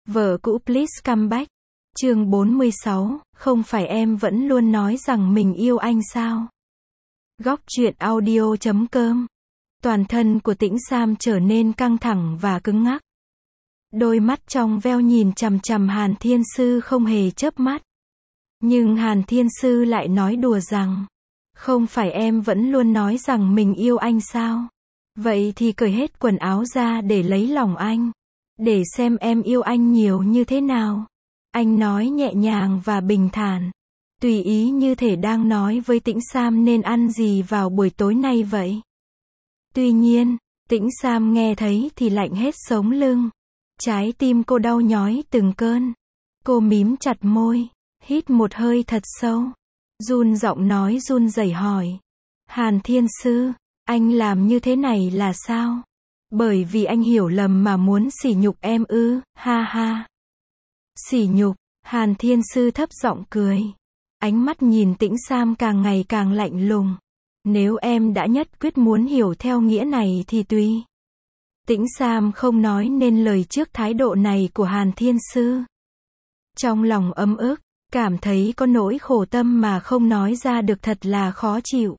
Vợ cũ please come back. Chương 46, không phải em vẫn luôn nói rằng mình yêu anh sao? Góc truyện audio.com. Toàn thân của Tĩnh Sam trở nên căng thẳng và cứng ngắc. Đôi mắt trong veo nhìn chằm chằm Hàn Thiên Sư không hề chớp mắt. Nhưng Hàn Thiên Sư lại nói đùa rằng, không phải em vẫn luôn nói rằng mình yêu anh sao? Vậy thì cởi hết quần áo ra để lấy lòng anh. Để xem em yêu anh nhiều như thế nào. Anh nói nhẹ nhàng và bình thản. Tùy ý như thể đang nói với Tĩnh Sam nên ăn gì vào buổi tối nay vậy. Tuy nhiên, Tĩnh Sam nghe thấy thì lạnh hết sống lưng. Trái tim cô đau nhói từng cơn. Cô mím chặt môi, hít một hơi thật sâu. Run giọng nói run rẩy hỏi. Hàn Thiên Sư, anh làm như thế này là sao? Bởi vì anh hiểu lầm mà muốn sỉ nhục em ư, ha ha. Sỉ nhục, Hàn Thiên Sư thấp giọng cười. Ánh mắt nhìn Tĩnh Sam càng ngày càng lạnh lùng. Nếu em đã nhất quyết muốn hiểu theo nghĩa này thì tùy. Tĩnh Sam không nói nên lời trước thái độ này của Hàn Thiên Sư. Trong lòng ấm ức, cảm thấy có nỗi khổ tâm mà không nói ra được thật là khó chịu.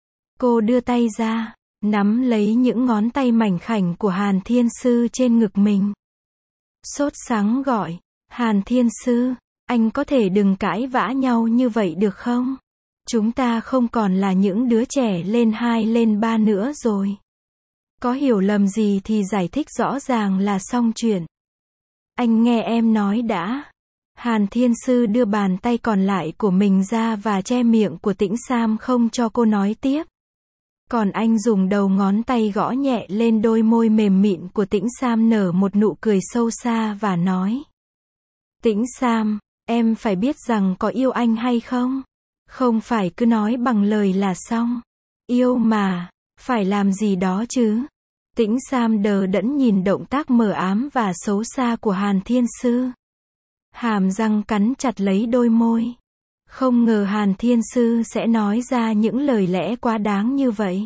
Cô đưa tay ra, nắm lấy những ngón tay mảnh khảnh của Hàn Thiên Sư trên ngực mình. Sốt sắng gọi, Hàn Thiên Sư, anh có thể đừng cãi vã nhau như vậy được không? Chúng ta không còn là những đứa trẻ lên 2 lên 3 nữa rồi. Có hiểu lầm gì thì giải thích rõ ràng là xong chuyện. Anh nghe em nói đã. Hàn Thiên Sư đưa bàn tay còn lại của mình ra và che miệng của Tĩnh Sam không cho cô nói tiếp. Còn anh dùng đầu ngón tay gõ nhẹ lên đôi môi mềm mịn của Tĩnh Sam nở một nụ cười sâu xa và nói. Tĩnh Sam, em phải biết rằng có yêu anh hay không? Không phải cứ nói bằng lời là xong. Yêu mà, phải làm gì đó chứ. Tĩnh Sam đờ đẫn nhìn động tác mờ ám và xấu xa của Hàn Thiên Sư. Hàm răng cắn chặt lấy đôi môi. Không ngờ Hàn Thiên Sư sẽ nói ra những lời lẽ quá đáng như vậy.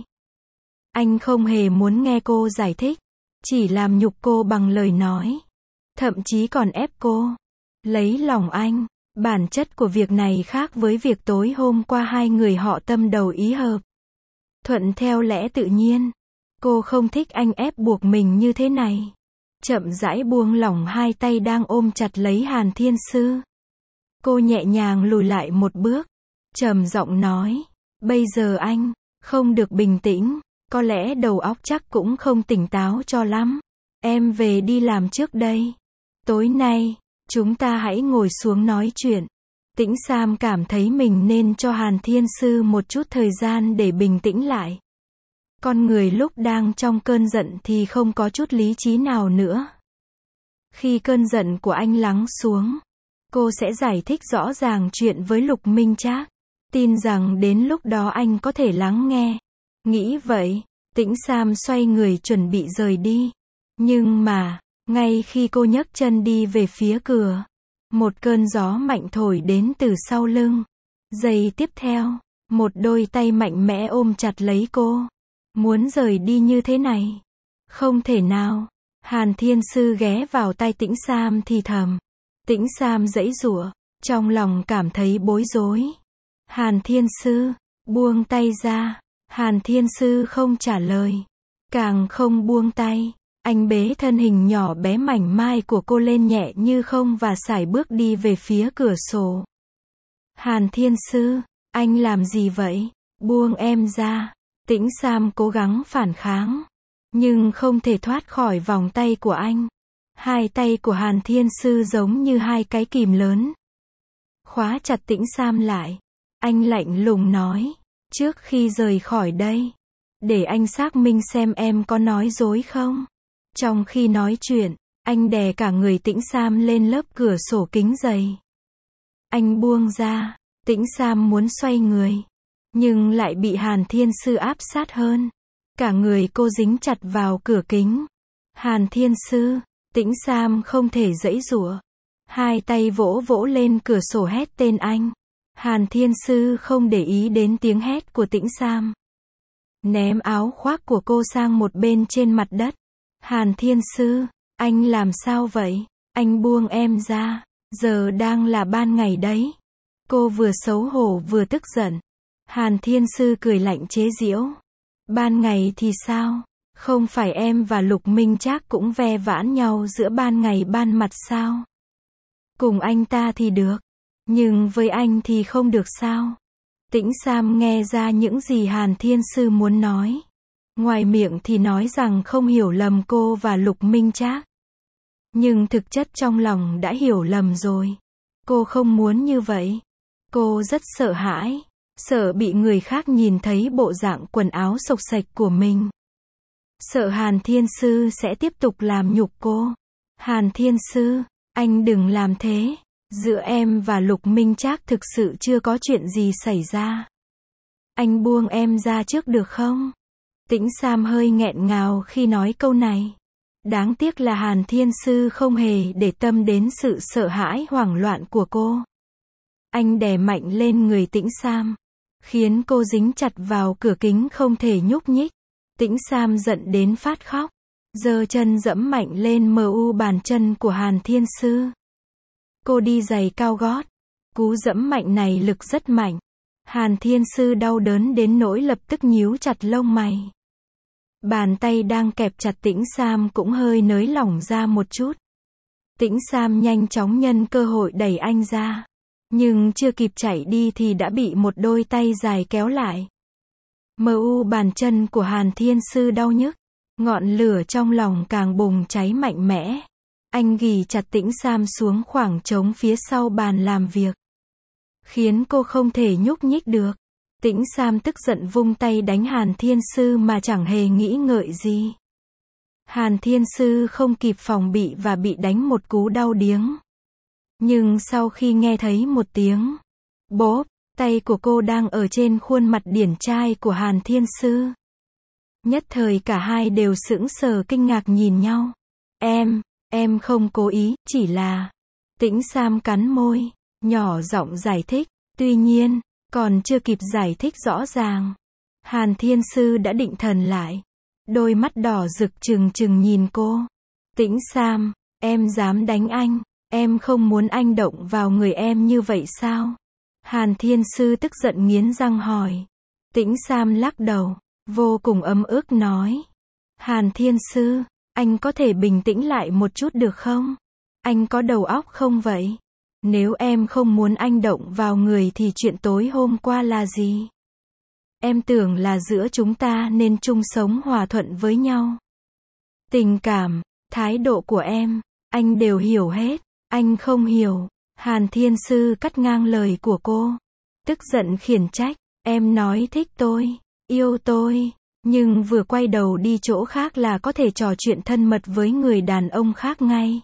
Anh không hề muốn nghe cô giải thích, chỉ làm nhục cô bằng lời nói. Thậm chí còn ép cô lấy lòng anh. Bản chất của việc này khác với việc tối hôm qua hai người họ tâm đầu ý hợp. Thuận theo lẽ tự nhiên. Cô không thích anh ép buộc mình như thế này. Chậm rãi buông lỏng hai tay đang ôm chặt lấy Hàn Thiên Sư. Cô nhẹ nhàng lùi lại một bước, trầm giọng nói, bây giờ anh không được bình tĩnh, có lẽ đầu óc chắc cũng không tỉnh táo cho lắm. Em về đi làm trước đây. Tối nay, chúng ta hãy ngồi xuống nói chuyện. Tĩnh Sam cảm thấy mình nên cho Hàn Thiên Sư một chút thời gian để bình tĩnh lại. Con người lúc đang trong cơn giận thì không có chút lý trí nào nữa. Khi cơn giận của anh lắng xuống, cô sẽ giải thích rõ ràng chuyện với Lục Minh Trác. Tin rằng đến lúc đó anh có thể lắng nghe. Nghĩ vậy, Tĩnh Sam xoay người chuẩn bị rời đi. Nhưng mà, ngay khi cô nhấc chân đi về phía cửa, một cơn gió mạnh thổi đến từ sau lưng. Giây tiếp theo, một đôi tay mạnh mẽ ôm chặt lấy cô. Muốn rời đi như thế này? Không thể nào. Hàn Thiên Sư ghé vào tai Tĩnh Sam thì thầm. Tĩnh Sam giãy giụa, trong lòng cảm thấy bối rối. Hàn Thiên Sư, buông tay ra. Hàn Thiên Sư không trả lời. Càng không buông tay. Anh bế thân hình nhỏ bé mảnh mai của cô lên nhẹ như không và sải bước đi về phía cửa sổ. Hàn Thiên Sư, anh làm gì vậy? Buông em ra. Tĩnh Sam cố gắng phản kháng, nhưng không thể thoát khỏi vòng tay của anh. Hai tay của Hàn Thiên Sư giống như hai cái kìm lớn. Khóa chặt Tĩnh Sam lại. Anh lạnh lùng nói, trước khi rời khỏi đây, để anh xác minh xem em có nói dối không. Trong khi nói chuyện, anh đè cả người Tĩnh Sam lên lớp cửa sổ kính dày. Anh buông ra, Tĩnh Sam muốn xoay người, nhưng lại bị Hàn Thiên Sư áp sát hơn. Cả người cô dính chặt vào cửa kính. Hàn Thiên Sư, Tĩnh Sam không thể giãy giụa. Hai tay vỗ vỗ lên cửa sổ hét tên anh. Hàn Thiên Sư không để ý đến tiếng hét của Tĩnh Sam. Ném áo khoác của cô sang một bên trên mặt đất. Hàn Thiên Sư, anh làm sao vậy? Anh buông em ra. Giờ đang là ban ngày đấy. Cô vừa xấu hổ vừa tức giận. Hàn Thiên Sư cười lạnh chế giễu. Ban ngày thì sao? Không phải em và Lục Minh Trác cũng ve vãn nhau giữa ban ngày ban mặt sao? Cùng anh ta thì được. Nhưng với anh thì không được sao? Tĩnh Sam nghe ra những gì Hàn Thiên Sư muốn nói. Ngoài miệng thì nói rằng không hiểu lầm cô và Lục Minh Trác. Nhưng thực chất trong lòng đã hiểu lầm rồi. Cô không muốn như vậy. Cô rất sợ hãi. Sợ bị người khác nhìn thấy bộ dạng quần áo xộc xệch của mình. Sợ Hàn Thiên Sư sẽ tiếp tục làm nhục cô. Hàn Thiên Sư, anh đừng làm thế. Giữa em và Lục Minh Trác thực sự chưa có chuyện gì xảy ra. Anh buông em ra trước được không? Tĩnh Sam hơi nghẹn ngào khi nói câu này. Đáng tiếc là Hàn Thiên Sư không hề để tâm đến sự sợ hãi hoảng loạn của cô. Anh đè mạnh lên người Tĩnh Sam, khiến cô dính chặt vào cửa kính không thể nhúc nhích. Tĩnh Sam giận đến phát khóc, giơ chân dẫm mạnh lên bàn chân của Hàn Thiên Sư. Cô đi giày cao gót, cú dẫm mạnh này lực rất mạnh. Hàn Thiên Sư đau đớn đến nỗi lập tức nhíu chặt lông mày. Bàn tay đang kẹp chặt Tĩnh Sam cũng hơi nới lỏng ra một chút. Tĩnh Sam nhanh chóng nhân cơ hội đẩy anh ra. Nhưng chưa kịp chạy đi thì đã bị một đôi tay dài kéo lại. Bàn chân của Hàn Thiên Sư đau nhức. Ngọn lửa trong lòng càng bùng cháy mạnh mẽ. Anh ghì chặt Tĩnh Sam xuống khoảng trống phía sau bàn làm việc, khiến cô không thể nhúc nhích được. Tĩnh Sam tức giận vung tay đánh Hàn Thiên Sư mà chẳng hề nghĩ ngợi gì. Hàn Thiên Sư không kịp phòng bị và bị đánh một cú đau điếng. Nhưng sau khi nghe thấy một tiếng bốp, tay của cô đang ở trên khuôn mặt điển trai của Hàn Thiên Sư. Nhất thời cả hai đều sững sờ kinh ngạc nhìn nhau. Em không cố ý, chỉ là... Tĩnh Sam cắn môi, nhỏ giọng giải thích. Tuy nhiên, còn chưa kịp giải thích rõ ràng, Hàn Thiên Sư đã định thần lại. Đôi mắt đỏ rực trừng trừng nhìn cô. Tĩnh Sam, em dám đánh anh? Em không muốn anh động vào người em như vậy sao? Hàn Thiên Sư tức giận nghiến răng hỏi. Tĩnh Sam lắc đầu, vô cùng ấm ức nói. Hàn Thiên Sư, anh có thể bình tĩnh lại một chút được không? Anh có đầu óc không vậy? Nếu em không muốn anh động vào người thì chuyện tối hôm qua là gì? Em tưởng là giữa chúng ta nên chung sống hòa thuận với nhau. Tình cảm, thái độ của em, anh đều hiểu hết. Anh không hiểu. Hàn Thiên Sư cắt ngang lời của cô. Tức giận khiển trách. Em nói thích tôi, yêu tôi, nhưng vừa quay đầu đi chỗ khác là có thể trò chuyện thân mật với người đàn ông khác ngay.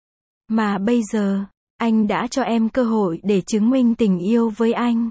Mà bây giờ, anh đã cho em cơ hội để chứng minh tình yêu với anh.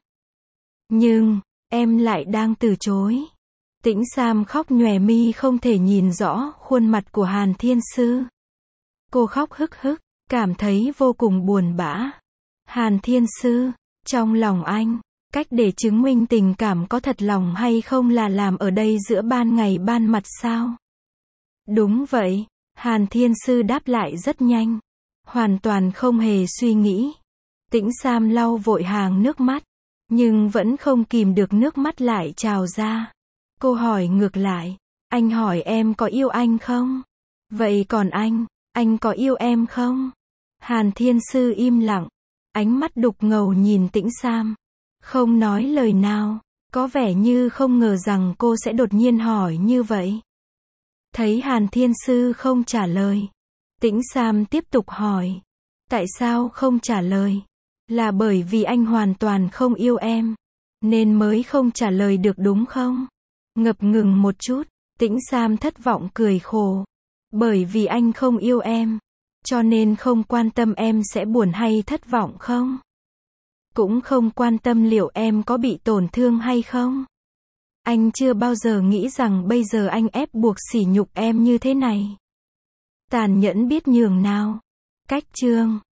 Nhưng, em lại đang từ chối. Tĩnh Sam khóc nhòe mi không thể nhìn rõ khuôn mặt của Hàn Thiên Sư. Cô khóc hức hức, cảm thấy vô cùng buồn bã. Hàn Thiên Sư, trong lòng anh, cách để chứng minh tình cảm có thật lòng hay không là làm ở đây giữa ban ngày ban mặt sao? Đúng vậy, Hàn Thiên Sư đáp lại rất nhanh. Hoàn toàn không hề suy nghĩ. Tĩnh Sam lau vội hàng nước mắt, nhưng vẫn không kìm được nước mắt lại trào ra. Cô hỏi ngược lại, anh hỏi em có yêu anh không? Vậy còn anh có yêu em không? Hàn Thiên Sư im lặng, ánh mắt đục ngầu nhìn Tĩnh Sam, không nói lời nào, có vẻ như không ngờ rằng cô sẽ đột nhiên hỏi như vậy. Thấy Hàn Thiên Sư không trả lời, Tĩnh Sam tiếp tục hỏi, tại sao không trả lời? Là bởi vì anh hoàn toàn không yêu em, nên mới không trả lời được đúng không? Ngập ngừng một chút, Tĩnh Sam thất vọng cười khổ. Bởi vì anh không yêu em, cho nên không quan tâm em sẽ buồn hay thất vọng không? Cũng không quan tâm liệu em có bị tổn thương hay không? Anh chưa bao giờ nghĩ rằng bây giờ anh ép buộc sỉ nhục em như thế này. Tàn nhẫn biết nhường nào. Cách chương